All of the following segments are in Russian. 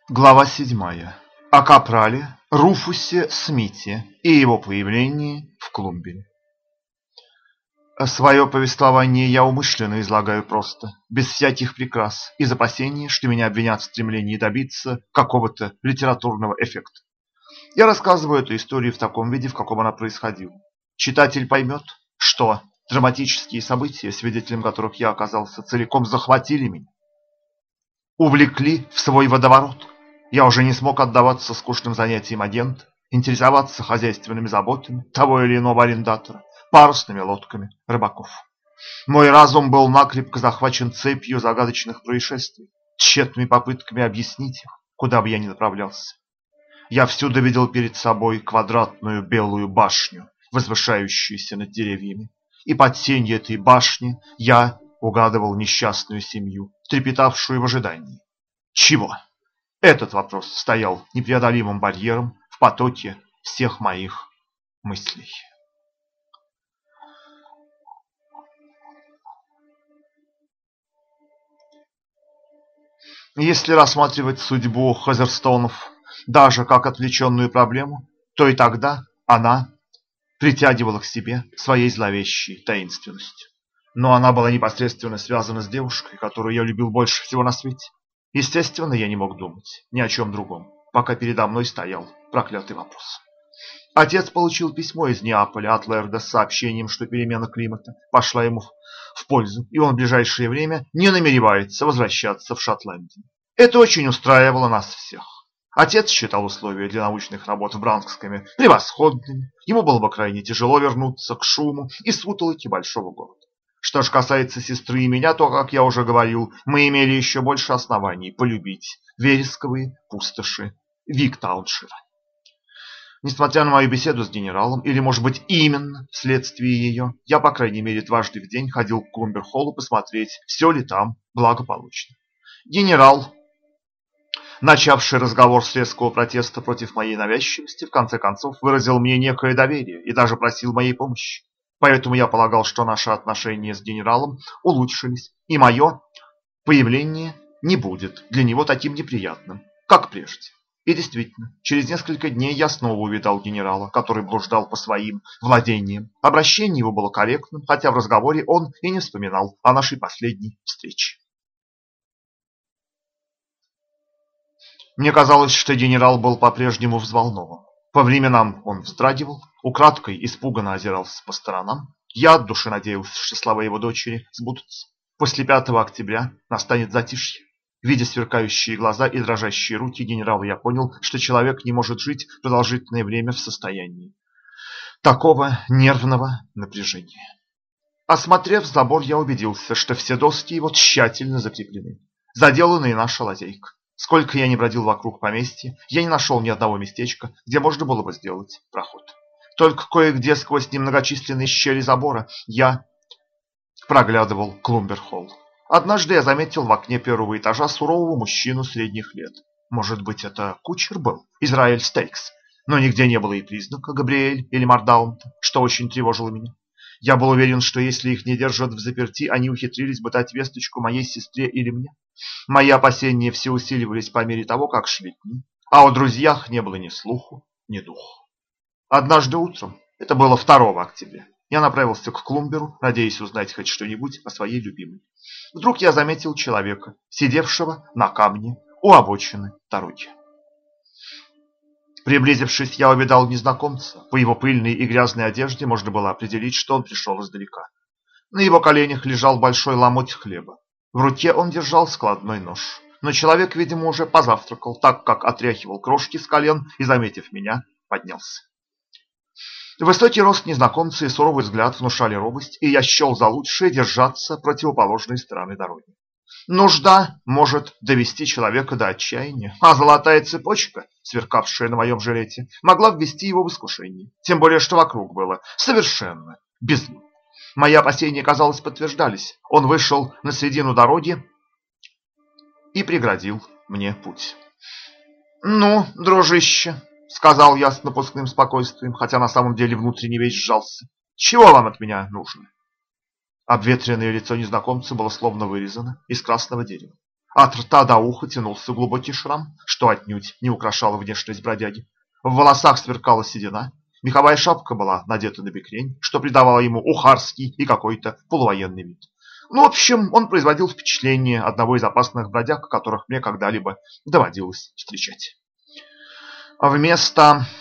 Глава 7. О капрале Руфусе Смите и его появлении в Клумбере. Свое повествование я умышленно излагаю просто, без всяких прикрас, из опасения, что меня обвинят в стремлении добиться какого-то литературного эффекта. Я рассказываю эту историю в таком виде, в каком она происходила. Читатель поймет, что драматические события, свидетелем которых я оказался, целиком захватили меня, увлекли в свой водоворот. Я уже не смог отдаваться скучным занятиям агента, интересоваться хозяйственными заботами того или иного арендатора, парусными лодками рыбаков. Мой разум был накрепко захвачен цепью загадочных происшествий, тщетными попытками объяснить их, куда бы я ни направлялся. Я всюду видел перед собой квадратную белую башню, возвышающуюся над деревьями, и под тенью этой башни я угадывал несчастную семью, трепетавшую в ожидании. Чего? Этот вопрос стоял непреодолимым барьером в потоке всех моих мыслей. Если рассматривать судьбу Хазерстоунов даже как отвлеченную проблему, то и тогда она притягивала к себе своей зловещей таинственностью. Но она была непосредственно связана с девушкой, которую я любил больше всего на свете. Естественно, я не мог думать ни о чем другом, пока передо мной стоял проклятый вопрос. Отец получил письмо из Неаполя от Лерда с сообщением, что перемена климата пошла ему в пользу, и он в ближайшее время не намеревается возвращаться в Шотландию. Это очень устраивало нас всех. Отец считал условия для научных работ в Бранкскоме превосходными, ему было бы крайне тяжело вернуться к шуму и сутолоке большого города. Что же касается сестры и меня, то, как я уже говорил, мы имели еще больше оснований полюбить вересковые пустоши Виктауншира. Несмотря на мою беседу с генералом, или, может быть, именно вследствие ее, я, по крайней мере, дважды в день ходил к Клумбер-холлу посмотреть, все ли там благополучно. Генерал, начавший разговор с резкого протеста против моей навязчивости, в конце концов выразил мне некое доверие и даже просил моей помощи. Поэтому я полагал, что наши отношения с генералом улучшились, и мое появление не будет для него таким неприятным, как прежде. И действительно, через несколько дней я снова увидал генерала, который блуждал по своим владениям. Обращение его было корректным, хотя в разговоре он и не вспоминал о нашей последней встрече. Мне казалось, что генерал был по-прежнему взволнован. По временам он вздрагивал, украдкой испуганно озирался по сторонам. Я от души надеялся, что слова его дочери сбудутся. После 5 октября настанет затишье. Видя сверкающие глаза и дрожащие руки генерала, я понял, что человек не может жить продолжительное время в состоянии такого нервного напряжения. Осмотрев забор, я убедился, что все доски его тщательно закреплены. Заделана и наша лазейка. Сколько я ни бродил вокруг поместья, я не нашел ни одного местечка, где можно было бы сделать проход. Только кое-где сквозь немногочисленные щели забора я проглядывал Клумбер-холл. Однажды я заметил в окне первого этажа сурового мужчину средних лет. Может быть, это кучер был, Израиль Стейкс, но нигде не было и признака Габриэль или Мардаунта, что очень тревожило меня. Я был уверен, что если их не держат в заперти, они ухитрились бы дать весточку моей сестре или мне. Мои опасения все усиливались по мере того, как шли дни, а о друзьях не было ни слуху, ни духу. Однажды утром, это было 2 октября, я направился к Клумберу, надеясь узнать хоть что-нибудь о своей любимой. Вдруг я заметил человека, сидевшего на камне у обочины дороги. Приблизившись, я увидал незнакомца. По его пыльной и грязной одежде можно было определить, что он пришел издалека. На его коленях лежал большой ломоть хлеба. В руке он держал складной нож. Но человек, видимо, уже позавтракал, так как отряхивал крошки с колен и, заметив меня, поднялся. Высокий рост незнакомца и суровый взгляд внушали робость, и я счел за лучшее держаться противоположной стороны дороги. Нужда может довести человека до отчаяния, а золотая цепочка, сверкавшая на моем жилете, могла ввести его в искушение, тем более что вокруг было совершенно безлюдно. Мои опасения, казалось, подтверждались. Он вышел на середину дороги и преградил мне путь. «Ну, дружище», — сказал я с напускным спокойствием, хотя на самом деле внутренне весь сжался, — «чего вам от меня нужно?» Обветренное лицо незнакомца было словно вырезано из красного дерева. От рта до уха тянулся глубокий шрам, что отнюдь не украшало внешность бродяги. В волосах сверкала седина, меховая шапка была надета на бекрень, что придавало ему ухарский и какой-то полувоенный вид. Ну, в общем, он производил впечатление одного из опасных бродяг, которых мне когда-либо доводилось встречать. Вместо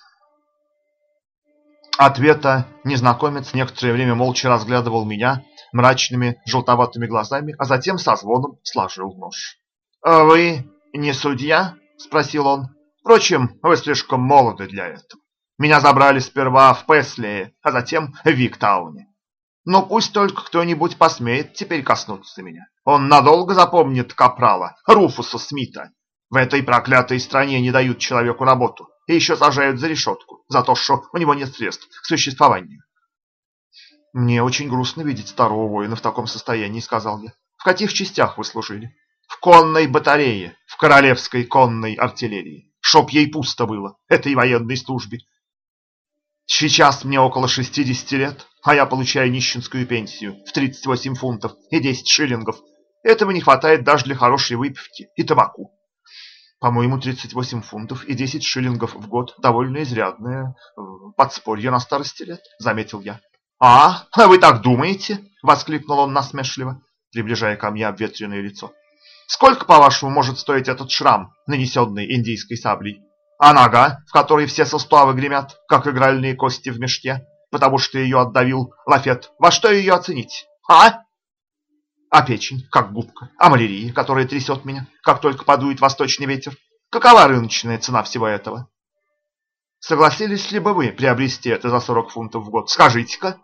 ответа незнакомец некоторое время молча разглядывал меня мрачными желтоватыми глазами, а затем со звоном сложил нож. «Вы не судья?» – спросил он. «Впрочем, вы слишком молоды для этого. Меня забрали сперва в Песлее, а затем в Виктауне. Но пусть только кто-нибудь посмеет теперь коснуться меня. Он надолго запомнит капрала Руфуса Смита. В этой проклятой стране не дают человеку работу и еще сажают за решетку за то, что у него нет средств к существованию». «Мне очень грустно видеть старого воина в таком состоянии», — сказал я. «В каких частях вы служили?» «В конной батарее, в королевской конной артиллерии. Чтоб ей пусто было, этой военной службе. Сейчас мне около 60 лет, а я получаю нищенскую пенсию в 38 фунтов и 10 шиллингов. Этого не хватает даже для хорошей выпивки и табаку». «По-моему, 38 фунтов и 10 шиллингов в год довольно изрядное подспорье на старости лет», — заметил я. «А, вы так думаете?» — воскликнул он насмешливо, приближая ко мне обветренное лицо. «Сколько, по-вашему, может стоить этот шрам, нанесенный индийской саблей? А нога, в которой все суставы гремят, как игральные кости в мешке, потому что ее отдавил лафет, во что ее оценить? А печень, как губка, а малярия, которая трясет меня, как только подует восточный ветер? Какова рыночная цена всего этого? Согласились ли бы вы приобрести это за 40 фунтов в год? Скажите-ка».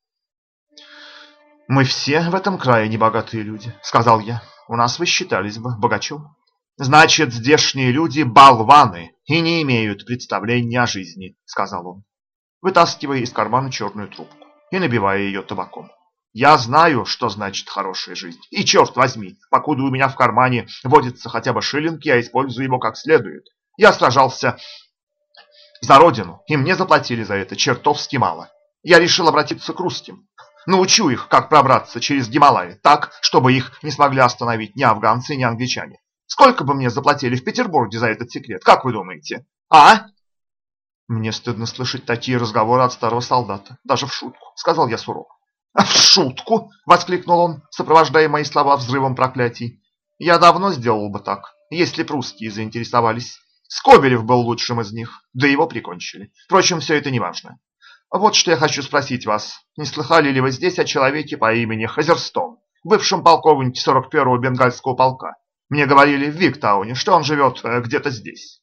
«Мы все в этом крае небогатые люди», — сказал я. «У нас вы считались бы богачом». «Значит, здешние люди болваны и не имеют представления о жизни», — сказал он, вытаскивая из кармана черную трубку и набивая ее табаком. «Я знаю, что значит хорошая жизнь. И, черт возьми, покуда у меня в кармане водится хотя бы шиллинг, я использую его как следует. Я сражался за родину, и мне заплатили за это чертовски мало. Я решил обратиться к русским. Научу их, как пробраться через Гималаи, так, чтобы их не смогли остановить ни афганцы, ни англичане. Сколько бы мне заплатили в Петербурге за этот секрет, как вы думаете? А?» «Мне стыдно слышать такие разговоры от старого солдата, даже в шутку», — сказал я сурово. «В шутку?» — воскликнул он, сопровождая мои слова взрывом проклятий. «Я давно сделал бы так, если б русские заинтересовались. Скобелев был лучшим из них, да его прикончили. Впрочем, все это не важно. Вот что я хочу спросить вас. Не слыхали ли вы здесь о человеке по имени Хазерстон, бывшем полковнике 41-го бенгальского полка? Мне говорили в Виктауне, что он живет где-то здесь».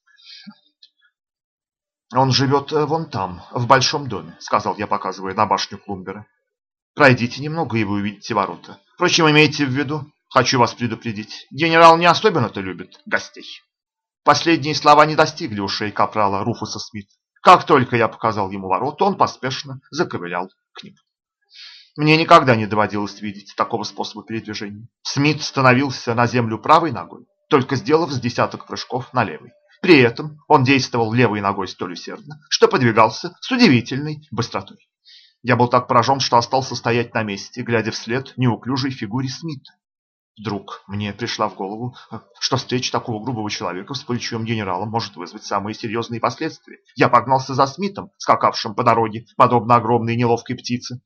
«Он живет вон там, в большом доме», — сказал я, показывая на башню Клумбера. «Пройдите немного, и вы увидите ворота. Впрочем, имейте в виду, хочу вас предупредить, генерал не особенно-то любит гостей». Последние слова не достигли ушей капрала Руфуса Смита. Как только я показал ему ворота, он поспешно заковылял к ним. Мне никогда не доводилось видеть такого способа передвижения. Смит становился на землю правой ногой, только сделав с десяток прыжков на левой. При этом он действовал левой ногой столь усердно, что подвигался с удивительной быстротой. Я был так поражен, что остался стоять на месте, глядя вслед неуклюжей фигуре Смита. Вдруг мне пришла в голову, что встреча такого грубого человека с плечом генерала может вызвать самые серьезные последствия. Я погнался за Смитом, скакавшим по дороге, подобно огромной неловкой птице,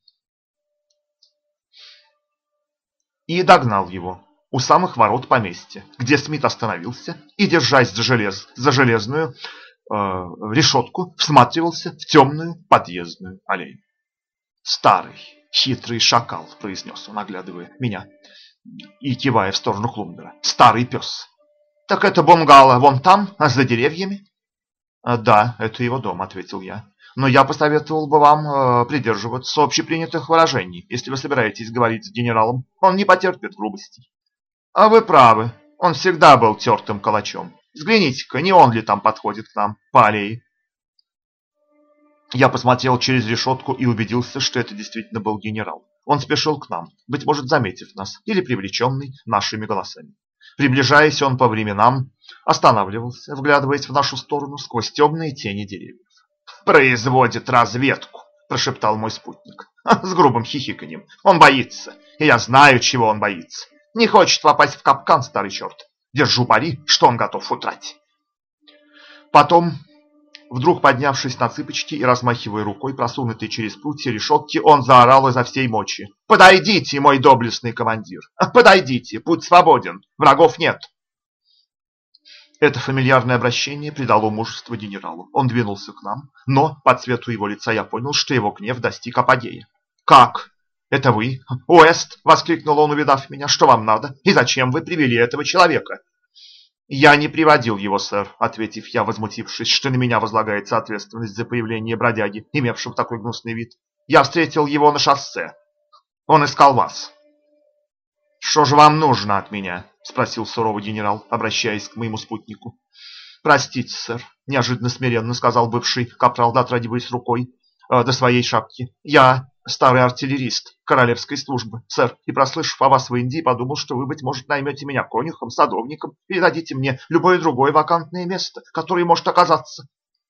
и догнал его у самых ворот поместья, где Смит остановился и, держась за железную решетку, всматривался в темную подъездную аллею. «Старый, хитрый шакал», — произнес он, оглядывая меня и кивая в сторону Клумбера. «Старый пес». «Так это бунгало вон там, за деревьями?» «Да, это его дом», — ответил я. «Но я посоветовал бы вам придерживаться общепринятых выражений, если вы собираетесь говорить с генералом. Он не потерпит грубостей». «А вы правы, он всегда был тертым калачом. Взгляните-ка, не он ли там подходит к нам по аллее?» Я посмотрел через решетку и убедился, что это действительно был генерал. Он спешил к нам, быть может, заметив нас или привлеченный нашими голосами. Приближаясь, он по временам останавливался, вглядываясь в нашу сторону сквозь темные тени деревьев. «Производит разведку», – прошептал мой спутник с грубым хихиканьем. «Он боится, и я знаю, чего он боится. Не хочет попасть в капкан, старый черт. Держу пари, что он готов утратить. Потом, вдруг поднявшись на цыпочки и размахивая рукой, просунутой через прутья решетки, он заорал изо всей мочи: «Подойдите, мой доблестный командир! Подойдите, путь свободен, врагов нет!» Это фамильярное обращение придало мужество генералу. Он двинулся к нам, но по цвету его лица я понял, что его гнев достиг апогея. «Как? Это вы? Уэст!» — воскликнул он, увидав меня. «Что вам надо? И зачем вы привели этого человека?» «Я не приводил его, сэр», — ответив я, возмутившись, что на меня возлагается ответственность за появление бродяги, имевшего такой гнусный вид. «Я встретил его на шоссе. Он искал вас». «Что же вам нужно от меня?» — спросил суровый генерал, обращаясь к моему спутнику. «Простите, сэр», — неожиданно смиренно сказал бывший капрал, дотрагиваясь рукой до своей шапки. «Я старый артиллерист королевской службы, сэр, и, прослышав о вас в Индии, подумал, что вы, быть может, наймете меня конюхом, садовником или дадите мне любое другое вакантное место, которое может оказаться».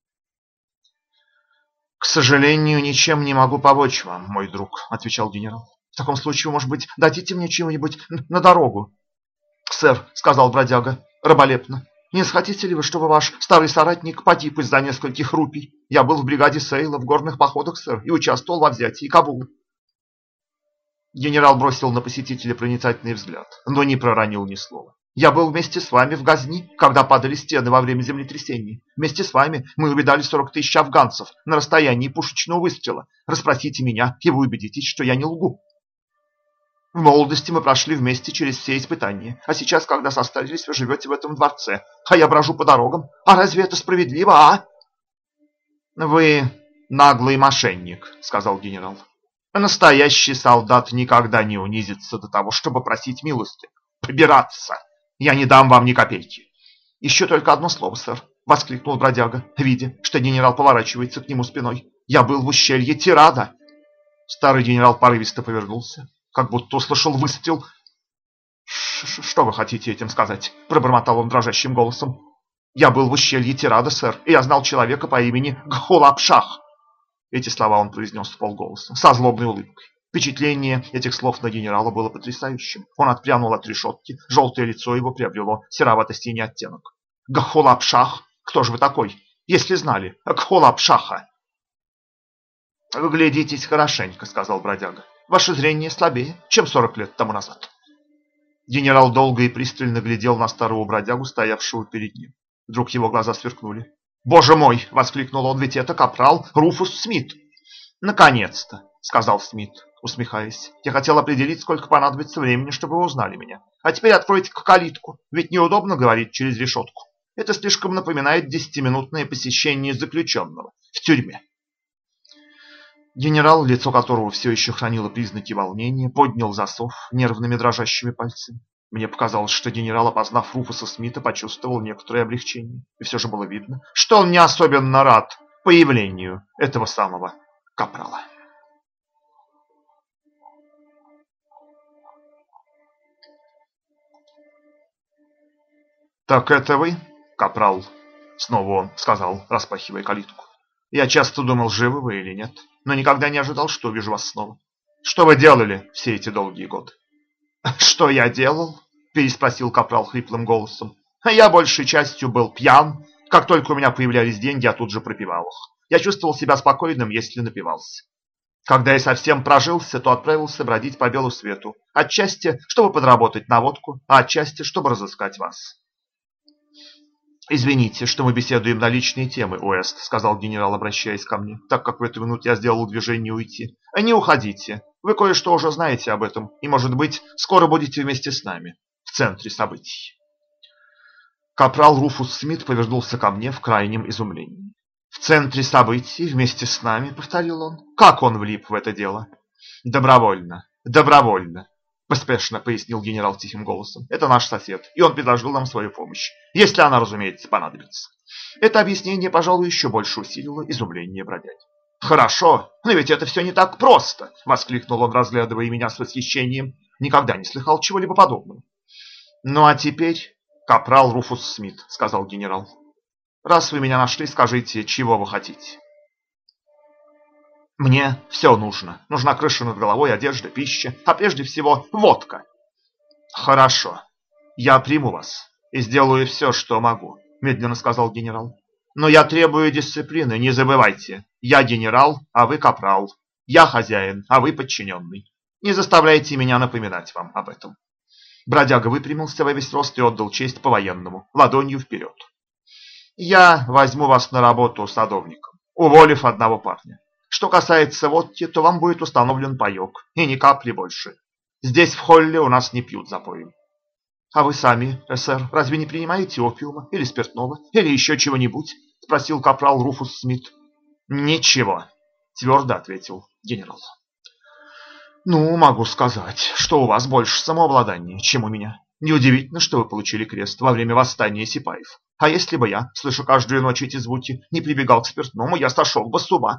«К сожалению, ничем не могу помочь вам, мой друг», — отвечал генерал. «В таком случае, может быть, дадите мне чего-нибудь на дорогу?» «Сэр», — сказал бродяга раболепно, — «не захотите ли вы, чтобы ваш старый соратник погиб из-за нескольких рупий? Я был в бригаде Сейла в горных походах, сэр, и участвовал во взятии Кабула». Генерал бросил на посетителя проницательный взгляд, но не проронил ни слова. «Я был вместе с вами в Газни, когда падали стены во время землетрясений. Вместе с вами мы увидали 40 тысяч афганцев на расстоянии пушечного выстрела. Расспросите меня, и вы убедитесь, что я не лгу. В молодости мы прошли вместе через все испытания, а сейчас, когда состарились, вы живете в этом дворце, а я брожу по дорогам. А разве это справедливо, а?» «Вы наглый мошенник», — сказал генерал. «Настоящий солдат никогда не унизится до того, чтобы просить милости. Побираться! Я не дам вам ни копейки». «Еще только одно слово, сэр», — воскликнул бродяга, видя, что генерал поворачивается к нему спиной. «Я был в ущелье Тирада». Старый генерал порывисто повернулся, как будто услышал выстрел. «Что вы хотите этим сказать?» – пробормотал он дрожащим голосом. «Я был в ущелье Тирада, сэр, и я знал человека по имени Гхулапшах». Эти слова он произнес вполголоса, со злобной улыбкой. Впечатление этих слов на генерала было потрясающим. Он отпрянул от решетки, желтое лицо его приобрело серовато-синий оттенок. «Гхулапшах? Кто же вы такой? Если знали, Гхулапшаха!» «Вы глядитесь хорошенько», — сказал бродяга. «Ваше зрение слабее, чем 40 лет тому назад». Генерал долго и пристально глядел на старого бродягу, стоявшего перед ним. Вдруг его глаза сверкнули. «Боже мой!» — воскликнул он, — «ведь это капрал Руфус Смит!» «Наконец-то!» — сказал Смит, усмехаясь. «Я хотел определить, сколько понадобится времени, чтобы вы узнали меня. А теперь откройте-ка калитку, ведь неудобно говорить через решетку. Это слишком напоминает 10-минутное посещение заключенного в тюрьме». Генерал, лицо которого все еще хранило признаки волнения, поднял засов нервными дрожащими пальцами. Мне показалось, что генерал, опознав Руфуса Смита, почувствовал некоторое облегчение. И все же было видно, что он не особенно рад появлению этого самого капрала. «Так это вы, капрал?» — снова он сказал, распахивая калитку. «Я часто думал, живы вы или нет, но никогда не ожидал, что увижу вас снова. Что вы делали все эти долгие годы?» «Что я делал?» – переспросил капрал хриплым голосом. «Я большей частью был пьян. Как только у меня появлялись деньги, я тут же пропивал их. Я чувствовал себя спокойным, если напивался. Когда я совсем прожился, то отправился бродить по белу свету. Отчасти, чтобы подработать на водку, а отчасти, чтобы разыскать вас». «Извините, что мы беседуем на личные темы, Уэст», — сказал генерал, обращаясь ко мне, так как в эту минуту я сделал движение уйти. «Не уходите. Вы кое-что уже знаете об этом, и, может быть, скоро будете вместе с нами в центре событий». Капрал Руфус Смит повернулся ко мне в крайнем изумлении. «В центре событий вместе с нами», — повторил он. «Как он влип в это дело?» «Добровольно, добровольно», — поспешно пояснил генерал тихим голосом. «Это наш сосед, и он предложил нам свою помощь, если она, разумеется, понадобится». Это объяснение, пожалуй, еще больше усилило изумление бродяги. «Хорошо, но ведь это все не так просто!» — воскликнул он, разглядывая меня с восхищением. «Никогда не слыхал чего-либо подобного». «Ну а теперь, капрал Руфус Смит», — сказал генерал, — «раз вы меня нашли, скажите, чего вы хотите?» «Мне все нужно. Нужна крыша над головой, одежда, пища, а прежде всего водка». Хорошо, я приму вас и сделаю все, что могу, медленно сказал генерал. Но я требую дисциплины, не забывайте. Я генерал, а вы капрал. Я хозяин, а вы подчиненный. Не заставляйте меня напоминать вам об этом. Бродяга выпрямился во весь рост и отдал честь по-военному, ладонью вперед. Я возьму вас на работу садовником, уволив одного парня. Что касается водки, то вам будет установлен паёк, и ни капли больше. Здесь в холле у нас не пьют запоем. А вы сами, сэр, разве не принимаете опиума или спиртного, или еще чего-нибудь? Спросил капрал Руфус Смит. Ничего, твердо ответил генерал. Ну, могу сказать, что у вас больше самообладания, чем у меня. Неудивительно, что вы получили крест во время восстания сипаев. А если бы я, слыша каждую ночь эти звуки, не прибегал к спиртному, я сошел бы с ума.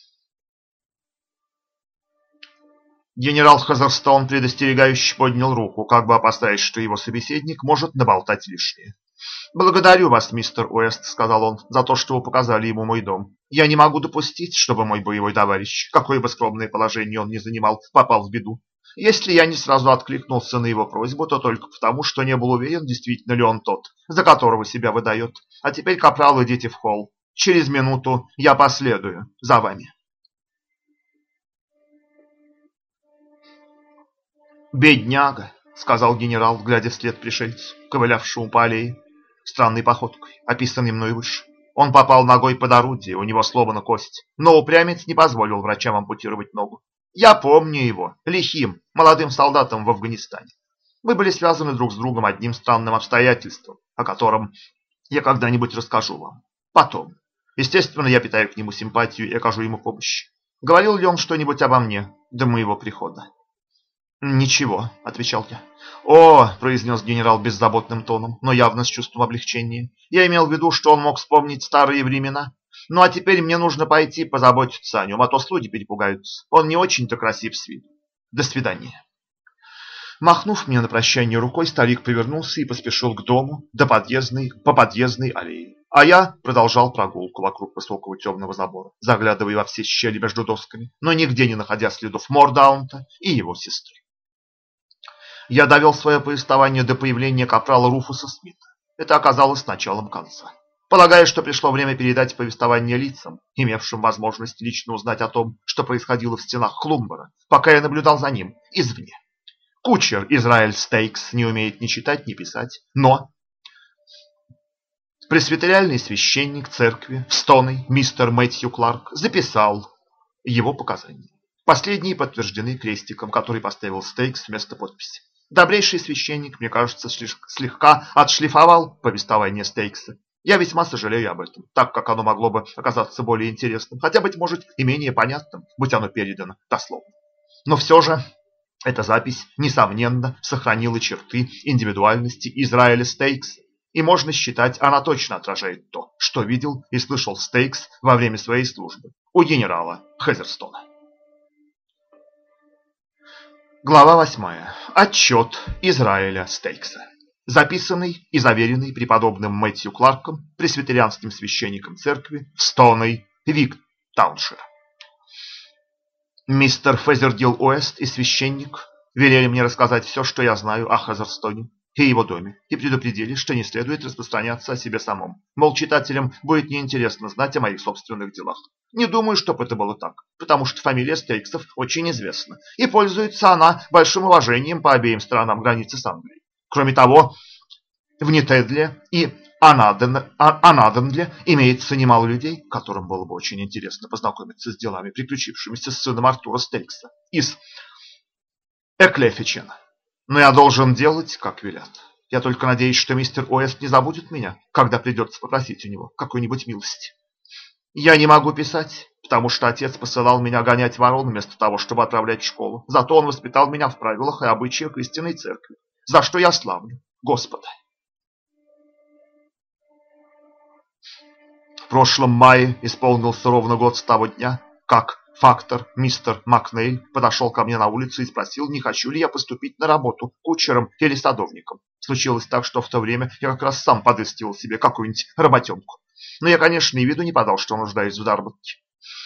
Генерал Хазерстоун предостерегающе поднял руку, как бы опасаясь, что его собеседник может наболтать лишнее. «Благодарю вас, мистер Уэст», — сказал он, — «за то, что вы показали ему мой дом. Я не могу допустить, чтобы мой боевой товарищ, какое бы скромное положение он ни занимал, попал в беду. Если я не сразу откликнулся на его просьбу, то только потому, что не был уверен, действительно ли он тот, за которого себя выдает. А теперь, капрал, идите в холл. Через минуту я последую за вами». «Бедняга», — сказал генерал, глядя вслед пришельцу, ковылявшему по аллее, странной походкой, описанной мной выше. Он попал ногой под орудие, у него сломана кость, но упрямец не позволил врачам ампутировать ногу. Я помню его, лихим, молодым солдатом в Афганистане. Мы были связаны друг с другом одним странным обстоятельством, о котором я когда-нибудь расскажу вам. Потом. Естественно, я питаю к нему симпатию и окажу ему помощь. Говорил ли он что-нибудь обо мне до моего прихода? «Ничего», — отвечал я. «О», — произнес генерал беззаботным тоном, но явно с чувством облегчения. «Я имел в виду, что он мог вспомнить старые времена. Ну а теперь мне нужно пойти позаботиться о нем, а то слуги перепугаются. Он не очень-то красив с виду. До свидания». Махнув мне на прощание рукой, старик повернулся и поспешил к дому по подъездной аллее. А я продолжал прогулку вокруг высокого темного забора, заглядывая во все щели между досками, но нигде не находя следов Мордаунта и его сестры. Я довел свое повествование до появления капрала Руфуса Смита. Это оказалось началом конца. Полагаю, что пришло время передать повествование лицам, имевшим возможность лично узнать о том, что происходило в стенах Хлумбера, пока я наблюдал за ним извне. Кучер Израиль Стейкс не умеет ни читать, ни писать, но пресвитериальный священник церкви в Стоне, мистер Мэтью Кларк, записал его показания. Последние подтверждены крестиком, который поставил Стейкс вместо подписи. Добрейший священник, мне кажется, слегка отшлифовал повествование Стейкса. Я весьма сожалею об этом, так как оно могло бы оказаться более интересным, хотя, быть может, и менее понятным, будь оно передано дословно. Но все же эта запись, несомненно, сохранила черты индивидуальности Израиля Стейкса, и можно считать, она точно отражает то, что видел и слышал Стейкс во время своей службы у генерала Хазерстона. Глава 8. Отчет Израиля Стейкса. Записанный и заверенный преподобным Мэтью Кларком, пресвитерианским священником церкви в Стоне, Вик-тауншир. Мистер Фезердил Уэст и священник велели мне рассказать все, что я знаю о Хазерстоне и его доме, и предупредили, что не следует распространяться о себе самом. Мол, читателям будет неинтересно знать о моих собственных делах. Не думаю, чтобы это было так, потому что фамилия Стейксов очень известна, и пользуется она большим уважением по обеим сторонам границы с Англией. Кроме того, в Нитедле и Анаденле имеется немало людей, которым было бы очень интересно познакомиться с делами, приключившимися с сыном Артура Стейкса из Эклефичена. Но я должен делать, как велят. Я только надеюсь, что мистер Уэст не забудет меня, когда придется попросить у него какой-нибудь милости. Я не могу писать, потому что отец посылал меня гонять ворон вместо того, чтобы отправлять в школу. Зато он воспитал меня в правилах и обычаях истинной церкви, за что я славлю Господа. В прошлом мае исполнился ровно год с того дня, как фактор мистер Макнейль подошел ко мне на улице и спросил, не хочу ли я поступить на работу кучером или садовником. Случилось так, что в то время я как раз сам подыскивал себе какую-нибудь работенку. Но я, конечно, и виду не подал, что нуждаюсь в заработке.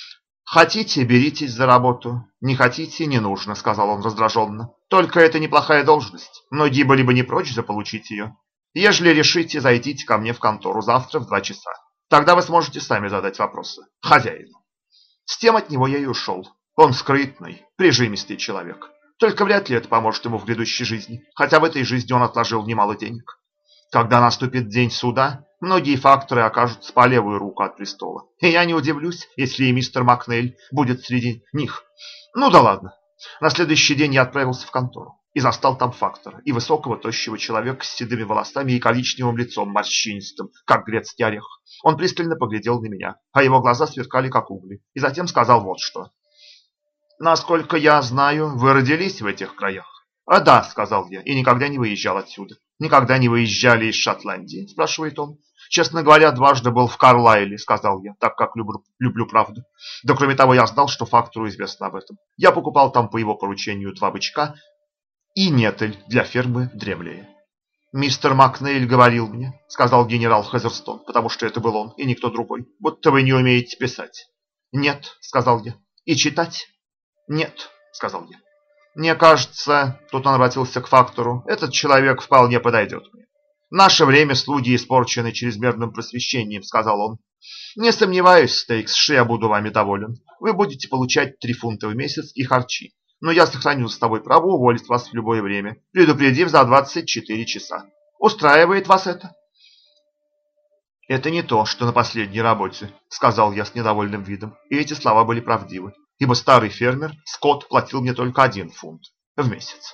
«Хотите, беритесь за работу. Не хотите, не нужно», — сказал он раздраженно. «Только это неплохая должность. Многие были бы не прочь заполучить ее. Ежели решите, зайдите ко мне в контору завтра в 2 часа. Тогда вы сможете сами задать вопросы хозяину». С тем от него я и ушел. Он скрытный, прижимистый человек. Только вряд ли это поможет ему в грядущей жизни, хотя в этой жизни он отложил немало денег. Когда наступит день суда, многие факторы окажутся по левую руку от престола. И я не удивлюсь, если и мистер Макнейль будет среди них. Ну да ладно. На следующий день я отправился в контору и застал там фактора и высокого тощего человека с седыми волосами и коричневым лицом морщинистым, как грецкий орех. Он пристально поглядел на меня, а его глаза сверкали, как угли, и затем сказал вот что. «Насколько я знаю, вы родились в этих краях?» «А да», — сказал я, — «и никогда не выезжал отсюда». «Никогда не выезжали из Шотландии?» — спрашивает он. «Честно говоря, дважды был в Карлайле», — сказал я, так как люблю правду. Да кроме того, я знал, что фактору известно об этом. Я покупал там по его поручению 2 бычка и нетель для фермы Дремлея. «Мистер Макнейль говорил мне», — сказал генерал Хезерстон, потому что это был он и никто другой, — «будто вы не умеете писать». «Нет», — сказал я. «И читать?» «Нет», — сказал я. «Мне кажется, тут он обратился к фактору, этот человек вполне подойдет мне. В наше время слуги испорчены чрезмерным просвещением», — сказал он. «Не сомневаюсь, Стейкс, что я буду вами доволен. Вы будете получать 3 фунта в месяц и харчи. Но я сохраню за собой право уволить вас в любое время, предупредив за 24 часа. Устраивает вас это?» «Это не то, что на последней работе», — сказал я с недовольным видом, и эти слова были правдивы, ибо старый фермер Скотт платил мне только 1 фунт в месяц.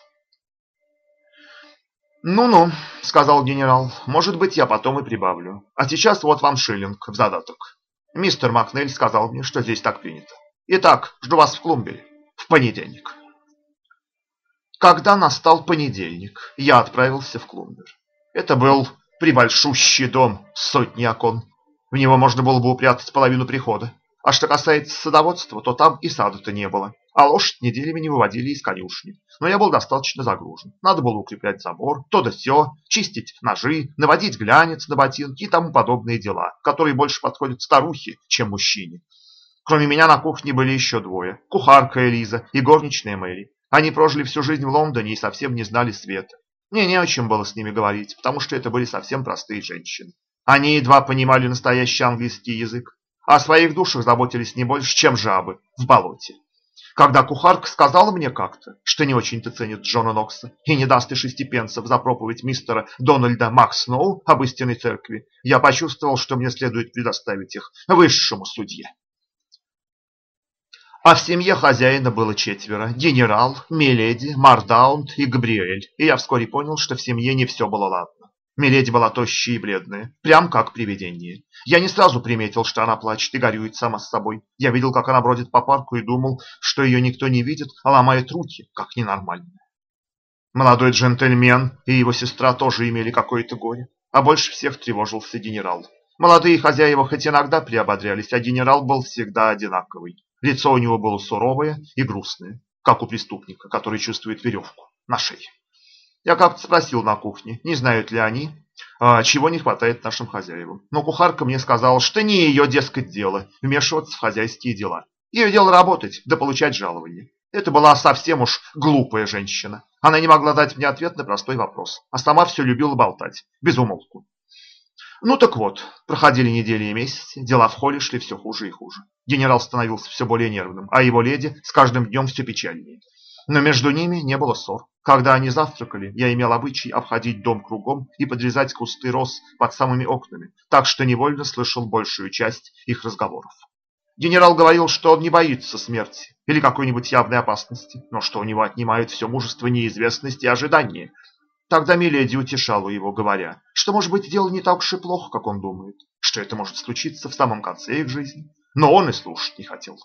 «Ну-ну», — сказал генерал, — «может быть, я потом и прибавлю. А сейчас вот вам шиллинг в задаток. Мистер Макнейль сказал мне, что здесь так принято. Итак, жду вас в Клумбере в понедельник». Когда настал понедельник, я отправился в Клумбер. Это был прибольшущий дом с 100 окон. В него можно было бы упрятать половину прихода. А что касается садоводства, то там и сада-то не было. А лошадь неделями не выводили из конюшни. Но я был достаточно загружен. Надо было укреплять забор, то да сё, чистить ножи, наводить глянец на ботинки и тому подобные дела, которые больше подходят старухе, чем мужчине. Кроме меня на кухне были еще 2. Кухарка Элиза и горничная Мэри. Они прожили всю жизнь в Лондоне и совсем не знали света. Мне не о чем было с ними говорить, потому что это были совсем простые женщины. Они едва понимали настоящий английский язык, а о своих душах заботились не больше, чем жабы в болоте. Когда кухарка сказала мне как-то, что не очень-то ценит Джона Нокса и не даст и 6 пенсов за проповедь мистера Дональда Максноу об истинной церкви, я почувствовал, что мне следует предоставить их высшему судье. А в семье хозяина было 4: генерал, миледи, Мардаунд и Габриэль. И я вскоре понял, что в семье не все было ладно. Миледи была тощая и бледная, прям как привидение. Я не сразу приметил, что она плачет и горюет сама с собой. Я видел, как она бродит по парку, и думал, что ее никто не видит, а ломает руки, как ненормальная. Молодой джентльмен и его сестра тоже имели какое-то горе, а больше всех тревожился генерал. Молодые хозяева хоть иногда приободрялись, а генерал был всегда одинаковый. Лицо у него было суровое и грустное, как у преступника, который чувствует веревку на шее. Я как-то спросил на кухне, не знают ли они, чего не хватает нашим хозяевам. Но кухарка мне сказала, что не ее, дескать, дело вмешиваться в хозяйские дела. Ее дело работать, да получать жалование. Это была совсем уж глупая женщина. Она не могла дать мне ответ на простой вопрос, а сама все любила болтать, без умолку. Ну так вот, проходили недели и месяцы, дела в холле шли все хуже и хуже. Генерал становился все более нервным, а его леди с каждым днем все печальнее. Но между ними не было ссор. Когда они завтракали, я имел обычай обходить дом кругом и подрезать кусты роз под самыми окнами, так что невольно слышал большую часть их разговоров. Генерал говорил, что он не боится смерти или какой-нибудь явной опасности, но что у него отнимают все мужество неизвестности и ожидания. Тогда миледи утешала его, говоря, что, может быть, дело не так уж и плохо, как он думает, что это может случиться в самом конце их жизни. Но он и слушать не хотел.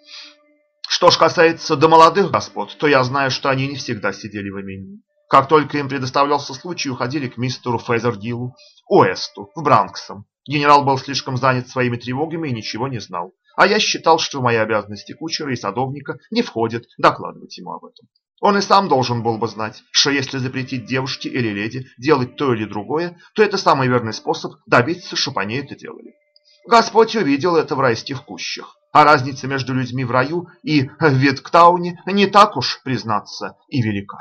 Что ж касается до молодых господ, то я знаю, что они не всегда сидели в имении. Как только им предоставлялся случай, уходили к мистеру Фезердилу, Уэсту, в Бранксом. Генерал был слишком занят своими тревогами и ничего не знал. А я считал, что в мои обязанности кучера и садовника не входит докладывать ему об этом. Он и сам должен был бы знать, что если запретить девушке или леди делать то или другое, то это самый верный способ добиться, чтобы они это делали. Господь увидел это в райских кущах. А разница между людьми в раю и в Виттктауне не так уж, признаться, и велика.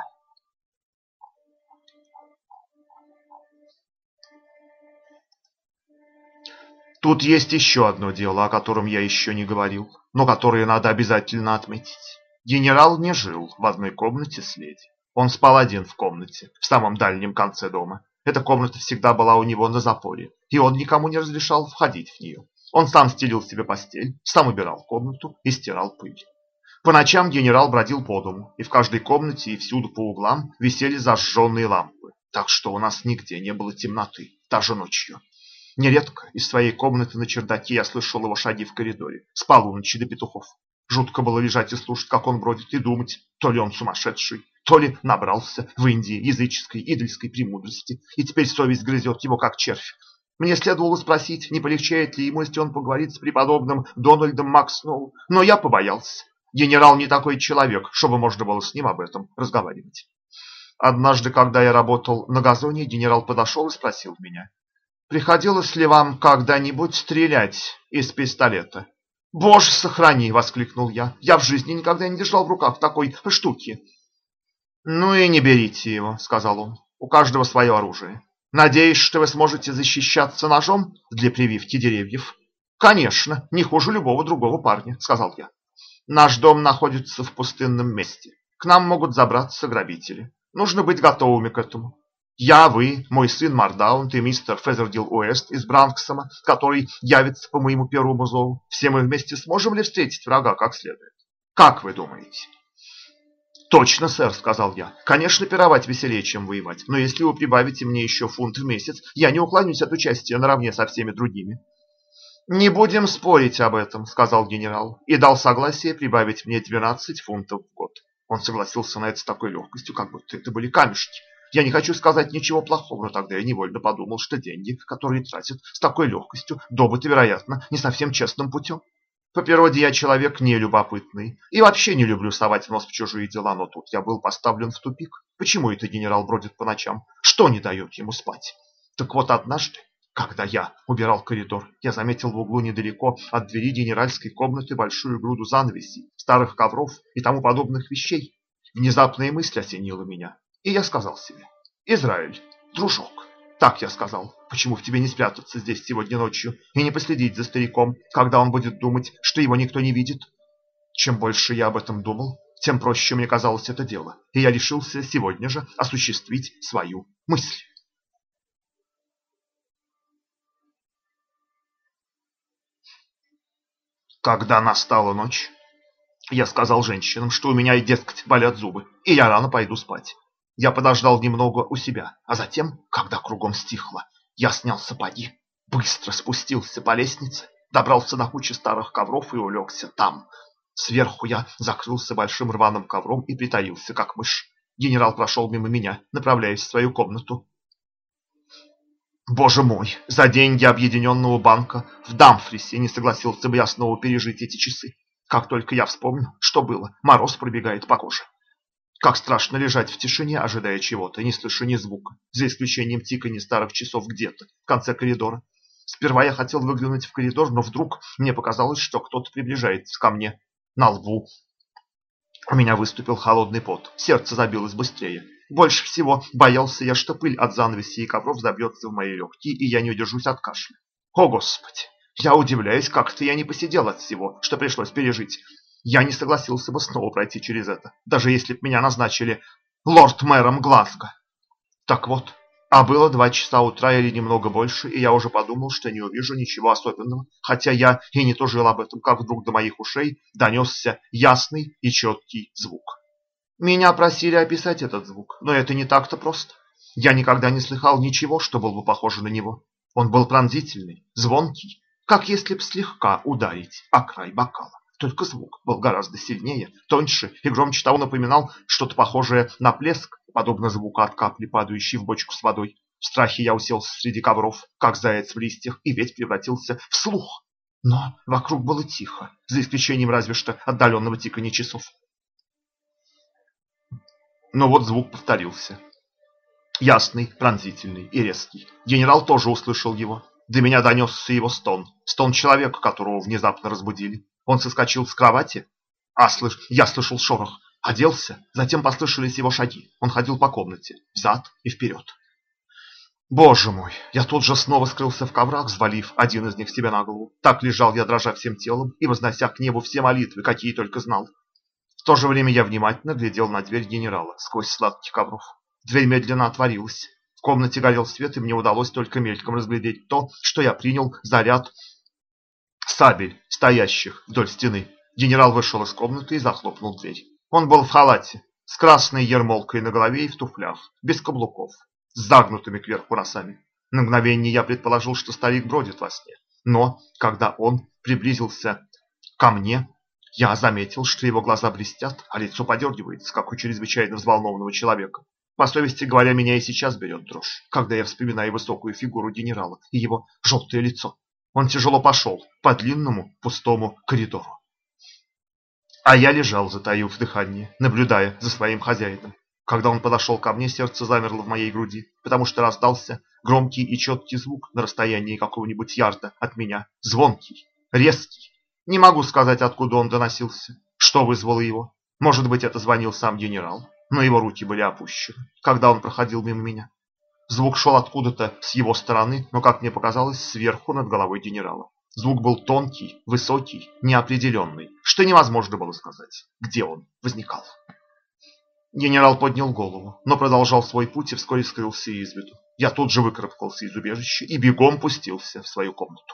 Тут есть еще одно дело, о котором я еще не говорил, но которое надо обязательно отметить. Генерал не жил в одной комнате с леди. Он спал один в комнате, в самом дальнем конце дома. Эта комната всегда была у него на запоре, и он никому не разрешал входить в нее. Он сам стелил себе постель, сам убирал комнату и стирал пыль. По ночам генерал бродил по дому, и в каждой комнате и всюду по углам висели зажженные лампы, так что у нас нигде не было темноты, даже ночью. Нередко из своей комнаты на чердаке я слышал его шаги в коридоре, с полуночи до петухов. Жутко было лежать и слушать, как он бродит, и думать, то ли он сумасшедший, то ли набрался в Индии языческой, идольской премудрости, и теперь совесть грызет его, как червь. Мне следовало спросить, не полегчает ли ему, если он поговорит с преподобным Дональдом Максноу, но я побоялся. Генерал не такой человек, чтобы можно было с ним об этом разговаривать. Однажды, когда я работал на газоне, генерал подошел и спросил меня: «Приходилось ли вам когда-нибудь стрелять из пистолета?» «Боже, сохрани!» — воскликнул я. «Я в жизни никогда не держал в руках такой штуки». «Ну и не берите его», — сказал он. «У каждого свое оружие. Надеюсь, что вы сможете защищаться ножом для прививки деревьев?» «Конечно, не хуже любого другого парня», — сказал я. «Наш дом находится в пустынном месте. К нам могут забраться грабители. Нужно быть готовыми к этому. Я, вы, мой сын Мардаунт и мистер Фезердил Уэст из Бранксома, который явится по моему первому зову, все мы вместе сможем ли встретить врага как следует? Как вы думаете?» «Точно, сэр», — сказал я. «Конечно, пировать веселее, чем воевать, но если вы прибавите мне еще фунт в месяц, я не уклонюсь от участия наравне со всеми другими». «Не будем спорить об этом», — сказал генерал, и дал согласие прибавить мне 12 фунтов в год. Он согласился на это с такой легкостью, как будто это были камешки. Я не хочу сказать ничего плохого, но тогда я невольно подумал, что деньги, которые тратят с такой легкостью, добыты, вероятно, не совсем честным путем. По природе я человек нелюбопытный и вообще не люблю совать нос в чужие дела, но тут я был поставлен в тупик. Почему это генерал бродит по ночам? Что не дает ему спать? Так вот, однажды, когда я убирал коридор, я заметил в углу недалеко от двери генеральской комнаты большую груду занавесей, старых ковров и тому подобных вещей. Внезапная мысль осенила меня, и я сказал себе: «Израиль, дружок». Так я сказал: «Почему в тебе не спрятаться здесь сегодня ночью и не последить за стариком, когда он будет думать, что его никто не видит?» Чем больше я об этом думал, тем проще мне казалось это дело, и я решился сегодня же осуществить свою мысль. Когда настала ночь, я сказал женщинам, что у меня, дескать, болят зубы, и я рано пойду спать. Я подождал немного у себя, а затем, когда кругом стихло, я снял сапоги, быстро спустился по лестнице, добрался до кучи старых ковров и улегся там. Сверху я закрылся большим рваным ковром и притаился, как мышь. Генерал прошел мимо меня, направляясь в свою комнату. Боже мой, за деньги Объединенного банка в Дамфрисе не согласился бы я снова пережить эти часы. Как только я вспомню, что было, мороз пробегает по коже. Как страшно лежать в тишине, ожидая чего-то, не слыша ни звука, за исключением тиканья старых часов где-то в конце коридора. Сперва я хотел выглянуть в коридор, но вдруг мне показалось, что кто-то приближается ко мне. На лбу у меня выступил холодный пот, сердце забилось быстрее. Больше всего боялся я, что пыль от занавесей и ковров забьется в мои легкие, и я не удержусь от кашля. О, Господи! Я удивляюсь, как-то я не посидел от всего, что пришлось пережить. Я не согласился бы снова пройти через это, даже если бы меня назначили лорд-мэром Глазго. Так вот, а было 2 часа утра или немного больше, и я уже подумал, что не увижу ничего особенного, хотя я и не тужил об этом, как вдруг до моих ушей донесся ясный и четкий звук. Меня просили описать этот звук, но это не так-то просто. Я никогда не слыхал ничего, что было бы похоже на него. Он был пронзительный, звонкий, как если б слегка ударить о край бокала. Только звук был гораздо сильнее, тоньше и громче того напоминал что-то похожее на плеск, подобно звуку от капли, падающей в бочку с водой. В страхе я уселся среди ковров, как заяц в листьях, и весь превратился в слух. Но вокруг было тихо, за исключением разве что отдаленного тиканья часов. Но вот звук повторился. Ясный, пронзительный и резкий. Генерал тоже услышал его. До меня донесся его стон. Стон человека, которого внезапно разбудили. Он соскочил с кровати, я слышал шорох, оделся, затем послышались его шаги. Он ходил по комнате, взад и вперед. Боже мой, я тут же снова скрылся в коврах, взвалив один из них себе на голову. Так лежал я, дрожа всем телом и вознося к небу все молитвы, какие только знал. В то же время я внимательно глядел на дверь генерала сквозь складки ковров. Дверь медленно отворилась. В комнате горел свет, и мне удалось только мельком разглядеть то, что я принял за ряд сабель, стоящих вдоль стены. Генерал вышел из комнаты и захлопнул дверь. Он был в халате, с красной ермолкой на голове и в туфлях, без каблуков, с загнутыми кверху носами. На мгновение я предположил, что старик бродит во сне. Но, когда он приблизился ко мне, я заметил, что его глаза блестят, а лицо подергивается, как у чрезвычайно взволнованного человека. По совести говоря, меня и сейчас берет дрожь, когда я вспоминаю высокую фигуру генерала и его желтое лицо. Он тяжело пошел по длинному пустому коридору. А я лежал, затаив дыхание, наблюдая за своим хозяином. Когда он подошел ко мне, сердце замерло в моей груди, потому что раздался громкий и четкий звук на расстоянии какого-нибудь ярда от меня. Звонкий, резкий. Не могу сказать, откуда он доносился, что вызвало его. Может быть, это звонил сам генерал, но его руки были опущены, когда он проходил мимо меня. Звук шел откуда-то с его стороны, но, как мне показалось, сверху над головой генерала. Звук был тонкий, высокий, неопределенный, что невозможно было сказать, где он возникал. Генерал поднял голову, но продолжал свой путь и вскоре скрылся из виду. Я тут же выкарабкался из убежища и бегом пустился в свою комнату.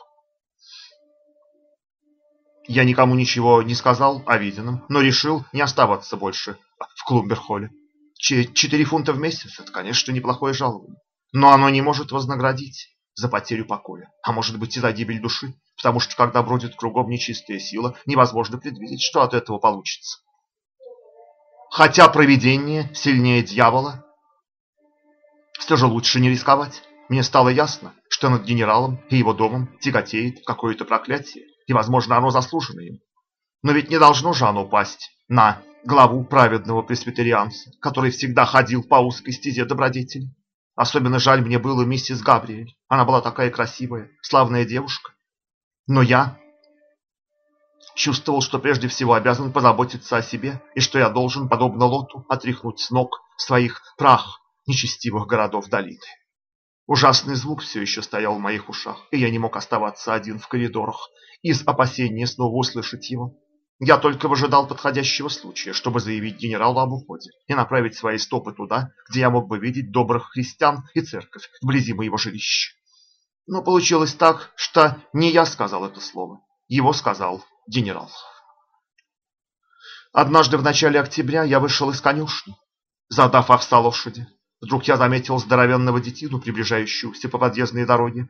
Я никому ничего не сказал о виденном, но решил не оставаться больше в Клумбер-холле. 4 фунта в месяц – это, конечно, неплохое жалование, но оно не может вознаградить за потерю покоя, а может быть и за гибель души, потому что когда бродит кругом нечистая сила, невозможно предвидеть, что от этого получится. Хотя провидение сильнее дьявола, все же лучше не рисковать. Мне стало ясно, что над генералом и его домом тяготеет какое-то проклятие, и, возможно, оно заслужено им. Но ведь не должно же оно упасть на главу праведного пресвитерианца, который всегда ходил по узкой стезе добродетели. Особенно жаль мне было миссис Габриэль. Она была такая красивая, славная девушка. Но я чувствовал, что прежде всего обязан позаботиться о себе, и что я должен, подобно Лоту, отряхнуть с ног своих прах нечестивых городов долины. Ужасный звук все еще стоял в моих ушах, и я не мог оставаться один в коридорах из опасения снова услышать его. Я только выжидал подходящего случая, чтобы заявить генералу об уходе и направить свои стопы туда, где я мог бы видеть добрых христиан и церковь вблизи моего жилища. Но получилось так, что не я сказал это слово, его сказал генерал. Однажды в начале октября я вышел из конюшни, задав овса лошади. Вдруг я заметил здоровенного детину, приближающегося по подъездной дороге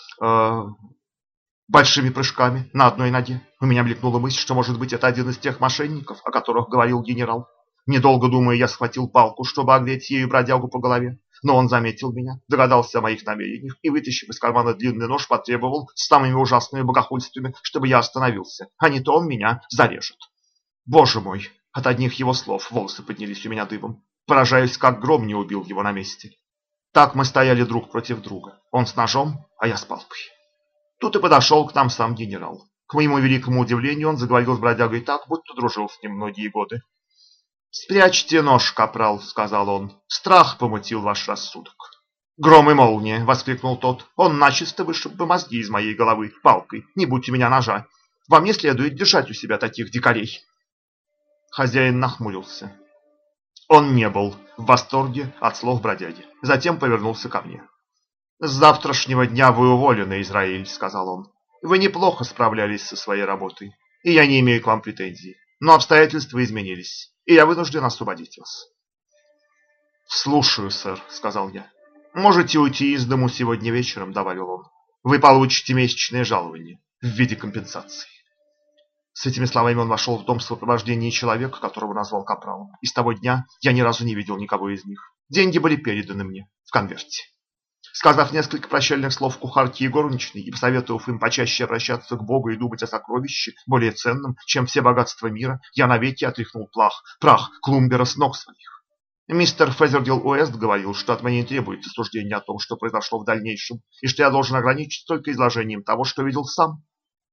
большими прыжками на одной ноге. У меня мелькнула мысль, что, может быть, это один из тех мошенников, о которых говорил генерал. Недолго думая, я схватил палку, чтобы огреть ею бродягу по голове. Но он заметил меня, догадался о моих намерениях и, вытащив из кармана длинный нож, потребовал с самыми ужасными богохульствами, чтобы я остановился, а не то он меня зарежет. Боже мой, от одних его слов волосы поднялись у меня дыбом. Поражаюсь, как гром не убил его на месте. Так мы стояли друг против друга. Он с ножом, а я с палкой. Тут и подошел к нам сам генерал. К моему великому удивлению, он заговорил с бродягой так, будто дружил с ним многие годы. «Спрячьте нож, капрал», — сказал он. «Страх помутил ваш рассудок». «Гром и молния!» — воскликнул тот. «Он начисто вышиб бы мозги из моей головы палкой. Не будь у меня ножа. Вам не следует держать у себя таких дикарей». Хозяин нахмурился. Он не был в восторге от слов бродяги. Затем повернулся ко мне. «С завтрашнего дня вы уволены, Израиль», — сказал он. «Вы неплохо справлялись со своей работой, и я не имею к вам претензий. Но обстоятельства изменились, и я вынужден освободить вас». «Слушаю, сэр», — сказал я. «Можете уйти из дому сегодня вечером», — добавил он. «Вы получите месячное жалование в виде компенсации». С этими словами он вошел в дом в сопровождении человека, которого назвал капралом. И с того дня я ни разу не видел никого из них. Деньги были переданы мне в конверте. Сказав несколько прощальных слов кухарке и горничной и посоветовав им почаще обращаться к Богу и думать о сокровище, более ценном, чем все богатства мира, я навеки отряхнул прах Клумбера с ног своих. Мистер Фезердил Уэст говорил, что от меня не требуется суждения о том, что произошло в дальнейшем, и что я должен ограничиться только изложением того, что видел сам.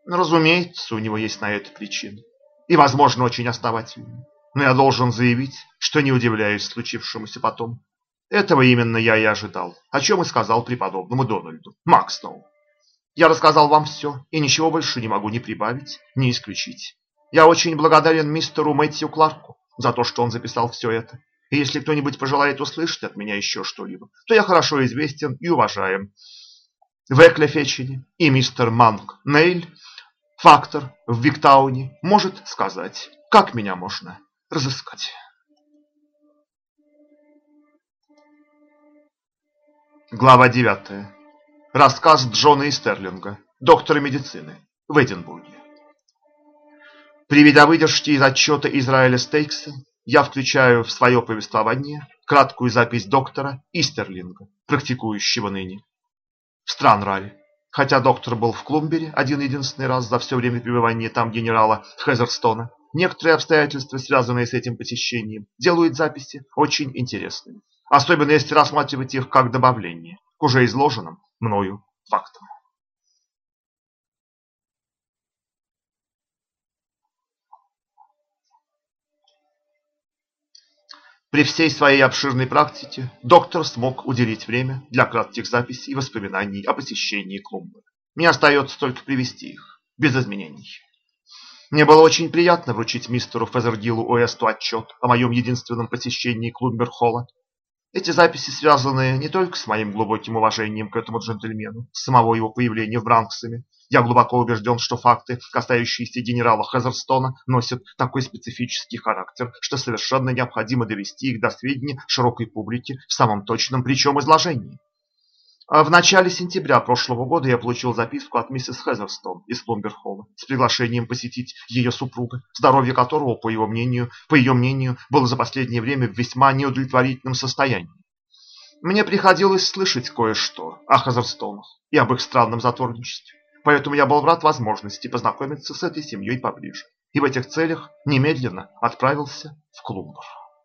Разумеется, у него есть на это причины. И, возможно, очень основательные. Но я должен заявить, что не удивляюсь случившемуся потом. Этого именно я и ожидал, о чем и сказал преподобному Дональду Максноу. Я рассказал вам все, и ничего больше не могу ни прибавить, ни исключить. Я очень благодарен мистеру Мэтью Кларку за то, что он записал все это. И если кто-нибудь пожелает услышать от меня еще что-либо, то я хорошо известен и уважаем в Эклефечине, и мистер Манк Нейль, фактор в Виктауне, может сказать, как меня можно разыскать. Глава 9. Рассказ Джона Истерлинга, доктора медицины, в Эдинбурге. При виде выдержки из отчета Израиля Стейкса я включаю в свое повествование краткую запись доктора Истерлинга, практикующего ныне в Странрале. Хотя доктор был в Клумбере один-единственный раз за все время пребывания там генерала Хезерстона, некоторые обстоятельства, связанные с этим посещением, делают записи очень интересными, особенно если рассматривать их как добавление к уже изложенным мною фактам. При всей своей обширной практике доктор смог уделить время для кратких записей и воспоминаний о посещении Клумбера. Мне остается только привести их, без изменений. Мне было очень приятно вручить мистеру Фезергилу Уэсту отчет о моем единственном посещении Клумбер-холла. Эти записи связаны не только с моим глубоким уважением к этому джентльмену, с самого его появления в Бранксоме. Я глубоко убежден, что факты, касающиеся генерала Хезерстона, носят такой специфический характер, что совершенно необходимо довести их до сведения широкой публики в самом точном причем изложении. В начале сентября прошлого года я получил записку от миссис Хезерстон из Клумбер-холла с приглашением посетить ее супруга, здоровье которого, по ее мнению, было за последнее время в весьма неудовлетворительном состоянии. Мне приходилось слышать кое-что о Хезерстонах и об их странном затворничестве, поэтому я был рад возможности познакомиться с этой семьей поближе, и в этих целях немедленно отправился в Клумбер.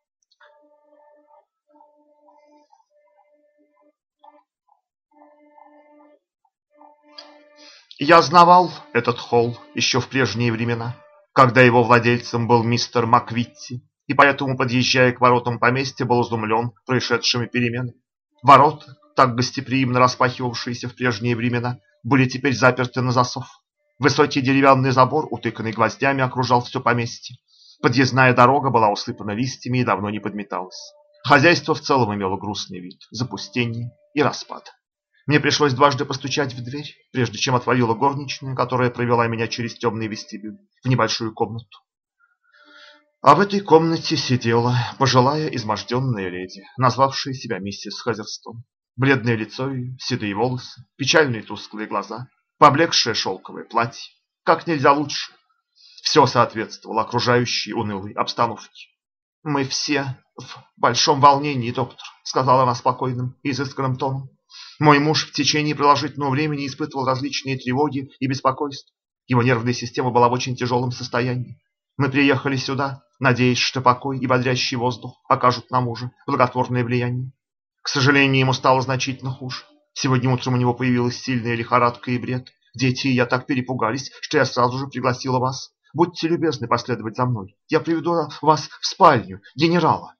Я знавал этот холл еще в прежние времена, когда его владельцем был мистер Маквитти, и поэтому, подъезжая к воротам поместья, был изумлен происшедшими переменами. Ворота, так гостеприимно распахивавшиеся в прежние времена, были теперь заперты на засов. Высокий деревянный забор, утыканный гвоздями, окружал все поместье. Подъездная дорога была усыпана листьями и давно не подметалась. Хозяйство в целом имело грустный вид, запустение и распад. Мне пришлось дважды постучать в дверь, прежде чем отворила горничная, которая провела меня через темный вестибюль в небольшую комнату. А в этой комнате сидела пожилая изможденная леди, назвавшая себя миссис Хезерстон. Бледное лицо ее, седые волосы, печальные тусклые глаза, поблекшее шелковое платье. Как нельзя лучше. Все соответствовало окружающей унылой обстановке. «Мы все в большом волнении, доктор», — сказала она спокойным и изысканным тоном. «Мой муж в течение продолжительного времени испытывал различные тревоги и беспокойства. Его нервная система была в очень тяжелом состоянии. Мы приехали сюда, надеясь, что покой и бодрящий воздух окажут на мужа благотворное влияние. К сожалению, ему стало значительно хуже. Сегодня утром у него появилась сильная лихорадка и бред. Дети и я так перепугались, что я сразу же пригласила вас. Будьте любезны последовать за мной. Я приведу вас в спальню генерала».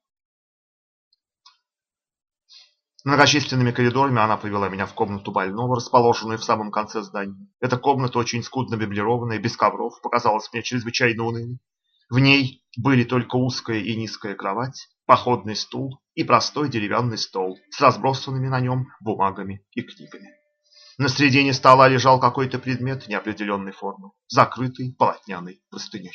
Многочисленными коридорами она повела меня в комнату больного, расположенную в самом конце здания. Эта комната, очень скудно меблированная, без ковров, показалась мне чрезвычайно унылой. В ней были только узкая и низкая кровать, походный стул и простой деревянный стол с разбросанными на нем бумагами и книгами. На середине стола лежал какой-то предмет неопределенной формы, закрытый полотняной простыней.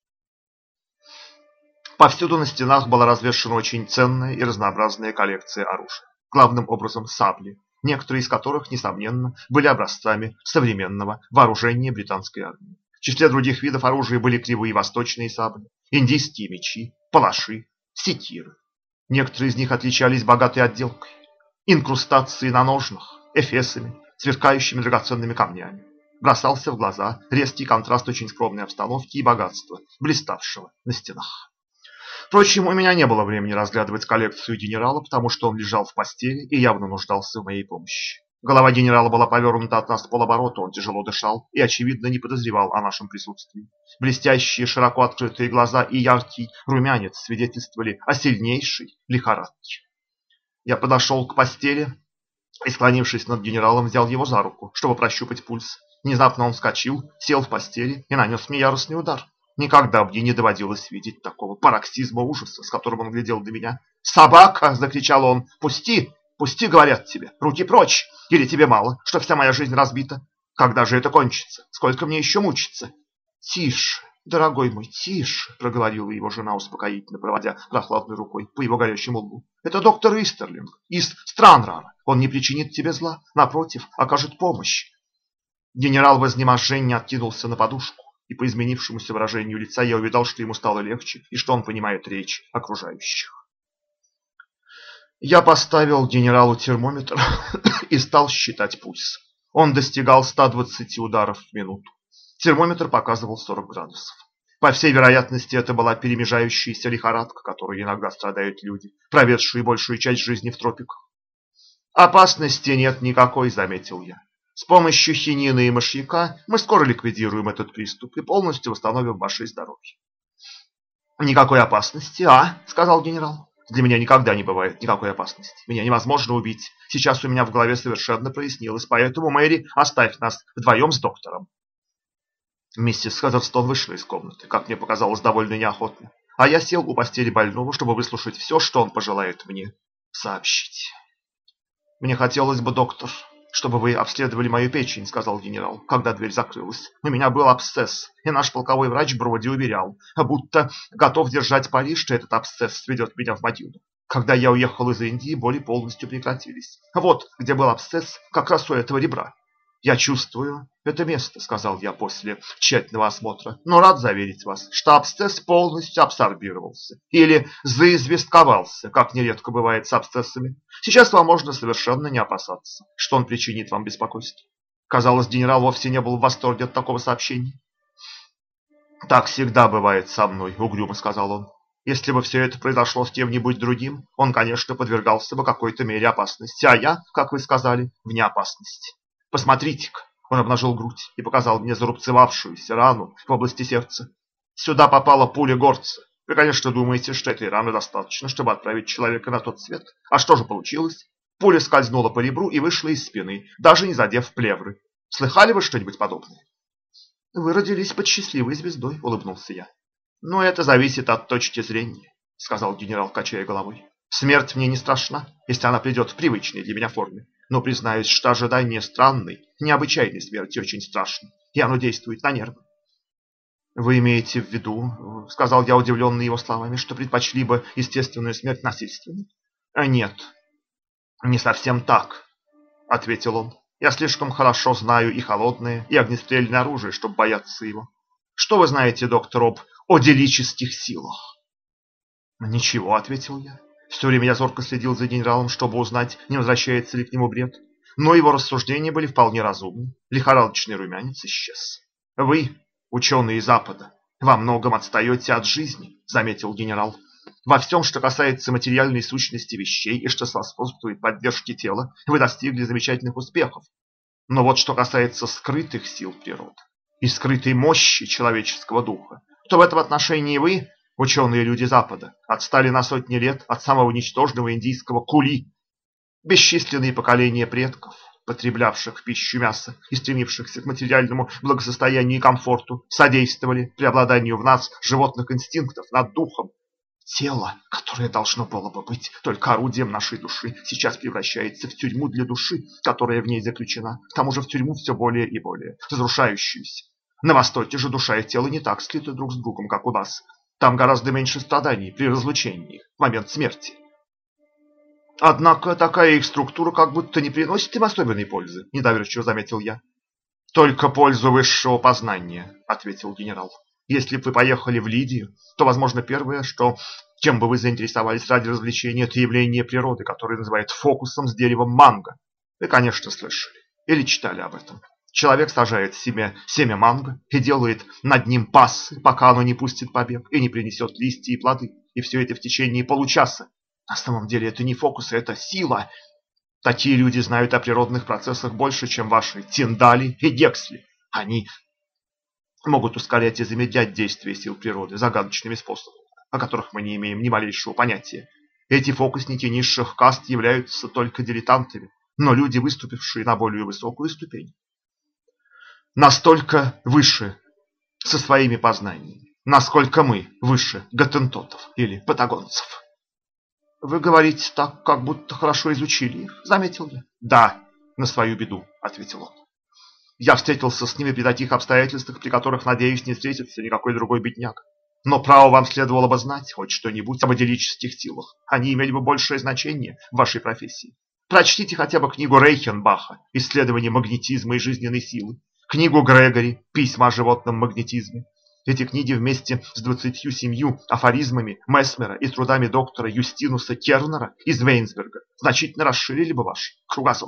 Повсюду на стенах была развешана очень ценная и разнообразная коллекция оружия. Главным образом сабли, некоторые из которых, несомненно, были образцами современного вооружения британской армии. В числе других видов оружия были кривые восточные сабли, индийские мечи, палаши, секиры. Некоторые из них отличались богатой отделкой, инкрустацией на ножнах, эфесами, сверкающими драгоценными камнями. Бросался в глаза резкий контраст очень скромной обстановки и богатства, блиставшего на стенах. Впрочем, у меня не было времени разглядывать коллекцию генерала, потому что он лежал в постели и явно нуждался в моей помощи. Голова генерала была повернута от нас в полоборота, он тяжело дышал и, очевидно, не подозревал о нашем присутствии. Блестящие, широко открытые глаза и яркий румянец свидетельствовали о сильнейшей лихорадке. Я подошел к постели и, склонившись над генералом, взял его за руку, чтобы прощупать пульс. Внезапно он вскочил, сел в постели и нанес мне яростный удар. Никогда мне не доводилось видеть такого пароксизма ужаса, с которым он глядел на меня. «Собака!» – закричал он. «Пусти! Пусти, говорят тебе! Руки прочь! Или тебе мало, что вся моя жизнь разбита? Когда же это кончится? Сколько мне еще мучиться?» «Тише, дорогой мой, тише!» – проговорила его жена, успокоительно проводя прохладной рукой по его горящему лбу. «Это доктор Истерлинг из Странрара. Он не причинит тебе зла, напротив, окажет помощь». Генерал в изнеможении откинулся на подушку, и по изменившемуся выражению лица я увидал, что ему стало легче и что он понимает речь окружающих. Я поставил генералу термометр и стал считать пульс. Он достигал 120 ударов в минуту. Термометр показывал 40 градусов. По всей вероятности, это была перемежающаяся лихорадка, которой иногда страдают люди, проведшие большую часть жизни в тропиках. «Опасности нет никакой», — заметил я. «С помощью хинина и мышьяка мы скоро ликвидируем этот приступ и полностью восстановим ваше здоровье». «Никакой опасности, сказал генерал. «Для меня никогда не бывает никакой опасности. Меня невозможно убить. Сейчас у меня в голове совершенно прояснилось, поэтому, Мэри, оставь нас вдвоем с доктором». Миссис Хазерстон вышла из комнаты, как мне показалось, довольно неохотно, а я сел у постели больного, чтобы выслушать все, что он пожелает мне сообщить. «Мне хотелось бы, доктор, чтобы вы обследовали мою печень», — сказал генерал, когда дверь закрылась. «У меня был абсцесс, и наш полковой врач Броди уверял, будто готов держать пари, что этот абсцесс сведет меня в могилу. Когда я уехал из Индии, боли полностью прекратились. Вот где был абсцесс, как раз у этого ребра. «Я чувствую это место», — сказал я после тщательного осмотра, «но рад заверить вас, что абсцесс полностью абсорбировался или заизвестковался, как нередко бывает с абсцессами. Сейчас вам можно совершенно не опасаться, что он причинит вам беспокойство». Казалось, генерал вовсе не был в восторге от такого сообщения. «Так всегда бывает со мной», — угрюмо сказал он. «Если бы все это произошло с кем-нибудь другим, он, конечно, подвергался бы какой-то мере опасности, а я, как вы сказали, вне опасности. Посмотрите-ка», — он обнажил грудь и показал мне зарубцевавшуюся рану в области сердца. «Сюда попала пуля горца. Вы, конечно, думаете, что этой раны достаточно, чтобы отправить человека на тот свет. А что же получилось? Пуля скользнула по ребру и вышла из спины, даже не задев плевры. Слыхали вы что-нибудь подобное?» «Вы родились под счастливой звездой», — улыбнулся я. «Но это зависит от точки зрения», — сказал генерал, качая головой. «Смерть мне не страшна, если она придет в привычной для меня форме. Но признаюсь, что ожидание странной, необычайной смерти очень страшно, и оно действует на нервы». «Вы имеете в виду, — сказал я, удивленный его словами, — что предпочли бы естественную смерть насильственной?» «Нет, не совсем так», — ответил он. «Я слишком хорошо знаю и холодное, и огнестрельное оружие, чтобы бояться его. Что вы знаете, доктор, об одилических силах?» «Ничего», — ответил я. Все время я зорко следил за генералом, чтобы узнать, не возвращается ли к нему бред. Но его рассуждения были вполне разумны. Лихорадочный румянец исчез. «Вы, ученые Запада, во многом отстаете от жизни», — заметил генерал. «Во всем, что касается материальной сущности вещей и что способствует поддержке тела, вы достигли замечательных успехов. Но вот что касается скрытых сил природы и скрытой мощи человеческого духа, то в этом отношении вы, ученые люди Запада, отстали на сотни лет от самого ничтожного индийского кули. Бесчисленные поколения предков, потреблявших в пищу мясо и стремившихся к материальному благосостоянию и комфорту, содействовали преобладанию в нас животных инстинктов над духом. Тело, которое должно было бы быть только орудием нашей души, сейчас превращается в тюрьму для души, которая в ней заключена, к тому же в тюрьму все более и более разрушающуюся. На Востоке же душа и тело не так слиты друг с другом, как у нас. Там гораздо меньше страданий при разлучении в момент смерти. Однако такая их структура как будто не приносит им особенной пользы, недоверчиво заметил я. «Только пользу высшего познания», — ответил генерал. «Если бы вы поехали в Лидию, то, возможно, первое, чем бы вы заинтересовались ради развлечения, это явление природы, которое называют фокусом с деревом манго. Вы, конечно, слышали или читали об этом. Человек сажает себе семя манго и делает над ним пассы, пока оно не пустит побег и не принесет листья и плоды. И все это в течение получаса. На самом деле это не фокус, это сила. Такие люди знают о природных процессах больше, чем ваши Тиндали и Гексли. Они могут ускорять и замедлять действие сил природы загадочными способами, о которых мы не имеем ни малейшего понятия. Эти фокусники низших каст являются только дилетантами, но люди, выступившие на более высокую ступень, настолько выше со своими познаниями, насколько мы выше готтентотов или патагонцев. Вы говорите так, как будто хорошо изучили их, заметил я. Да, на свою беду, ответил он. Я встретился с ними при таких обстоятельствах, при которых, надеюсь, не встретится никакой другой бедняк. Но право вам следовало бы знать хоть что-нибудь об идиллических силах. Они имели бы большее значение в вашей профессии. Прочтите хотя бы книгу Рейхенбаха «Исследование магнетизма и жизненной силы», книгу Грегори «Письма о животном магнетизме». Эти книги вместе с 27 афоризмами Месмера и трудами доктора Юстинуса Кернера из Вейнсберга значительно расширили бы ваш кругозор.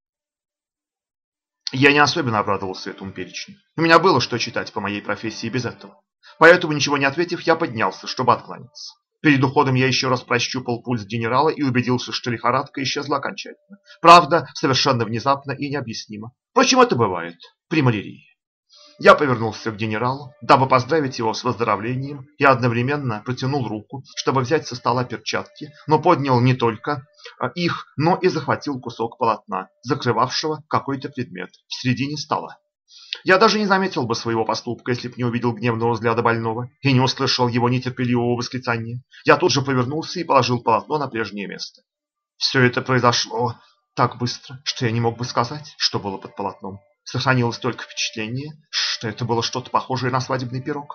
Я не особенно обрадовался этому перечню. У меня было что читать по моей профессии без этого. Поэтому, ничего не ответив, я поднялся, чтобы откланяться. Перед уходом я еще раз прощупал пульс генерала и убедился, что лихорадка исчезла окончательно. Правда, совершенно внезапно и необъяснимо. Впрочем, это бывает при малярии. Я повернулся к генералу, дабы поздравить его с выздоровлением, и одновременно протянул руку, чтобы взять со стола перчатки, но поднял не только их, но и захватил кусок полотна, закрывавшего какой-то предмет в середине стола. Я даже не заметил бы своего поступка, если б не увидел гневного взгляда больного и не услышал его нетерпеливого восклицания. Я тут же повернулся и положил полотно на прежнее место. Все это произошло так быстро, что я не мог бы сказать, что было под полотном. Сохранилось только впечатление, что это было что-то похожее на свадебный пирог.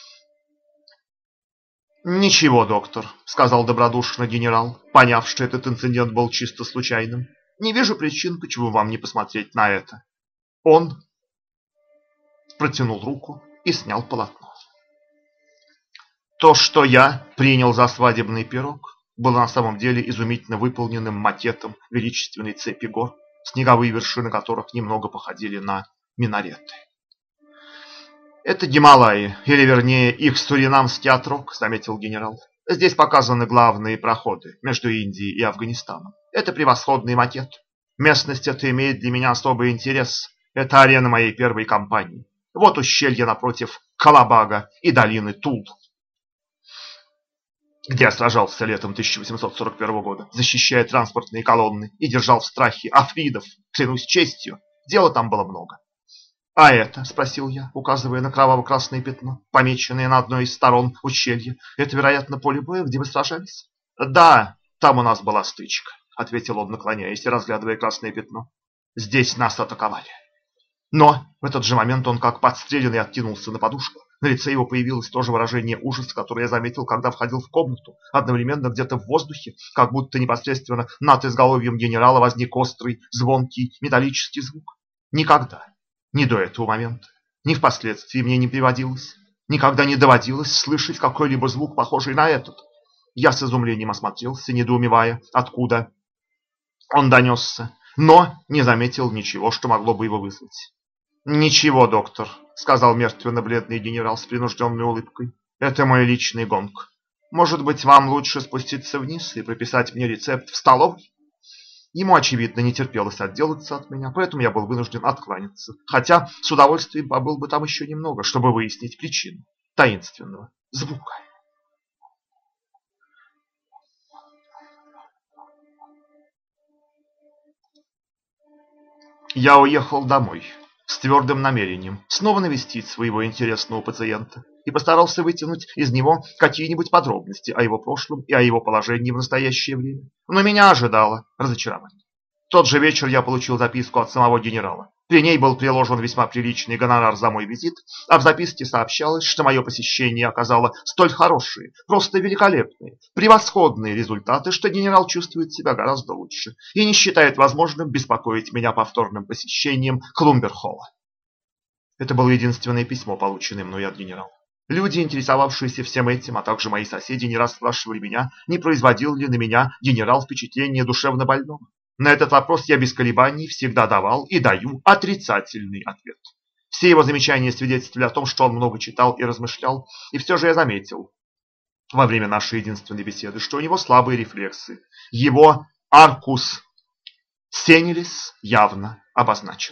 «Ничего, доктор», — сказал добродушно генерал, поняв, что этот инцидент был чисто случайным. «Не вижу причин, почему вам не посмотреть на это». Он протянул руку и снял полотно. То, что я принял за свадебный пирог, было на самом деле изумительно выполненным макетом величественной цепи гор, снеговые вершины которых немного походили на минареты. «Это Гималаи, или вернее их суринамский отрог», — заметил генерал. «Здесь показаны главные проходы между Индией и Афганистаном. Это превосходный макет. Местность эта имеет для меня особый интерес. Это арена моей первой кампании. Вот ущелье напротив Калабага и долины Тул, где я сражался летом 1841 года, защищая транспортные колонны и держал в страхе афридов, клянусь честью, дела там было много. «А это?» – спросил я, указывая на кроваво-красное пятно, помеченное на одной из сторон ущелья. «Это, вероятно, поле боя, где вы сражались?» «Да, там у нас была стычка», – ответил он, наклоняясь и разглядывая красное пятно. «Здесь нас атаковали». Но в этот же момент он, как подстреленный, откинулся на подушку. На лице его появилось то же выражение ужаса, которое я заметил, когда входил в комнату. Одновременно где-то в воздухе, как будто непосредственно над изголовьем генерала, возник острый, звонкий, металлический звук. Никогда, ни до этого момента, ни впоследствии мне не приводилось, никогда не доводилось слышать какой-либо звук, похожий на этот. Я с изумлением осмотрелся, недоумевая, откуда он донесся, но не заметил ничего, что могло бы его вызвать. «Ничего, доктор», — сказал мертвенно-бледный генерал с принужденной улыбкой. «Это мой личный гонг. Может быть, вам лучше спуститься вниз и прописать мне рецепт в столовой?» Ему, очевидно, не терпелось отделаться от меня, поэтому я был вынужден откланяться, хотя с удовольствием побыл бы там еще немного, чтобы выяснить причину таинственного звука. Я уехал домой с твердым намерением снова навестить своего интересного пациента и постарался вытянуть из него какие-нибудь подробности о его прошлом и о его положении в настоящее время. Но меня ожидало разочарование. В тот же вечер я получил записку от самого генерала. При ней был приложен весьма приличный гонорар за мой визит, а в записке сообщалось, что мое посещение оказало столь хорошие, просто великолепные, превосходные результаты, что генерал чувствует себя гораздо лучше и не считает возможным беспокоить меня повторным посещением Клумберхолла. Это было единственное письмо, полученное мной от генерала. Люди, интересовавшиеся всем этим, а также мои соседи, не раз спрашивали меня, не производил ли на меня генерал впечатление душевно больного. На этот вопрос я без колебаний всегда давал и даю отрицательный ответ. Все его замечания свидетельствовали о том, что он много читал и размышлял, и все же я заметил во время нашей единственной беседы, что у него слабые рефлексы. Его аркус Сенилис явно обозначен.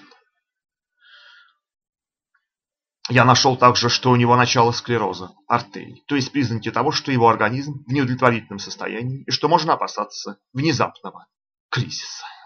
Я нашел также, что у него начало склероза артерий, то есть признаки того, что его организм в неудовлетворительном состоянии и что можно опасаться внезапного кризиса.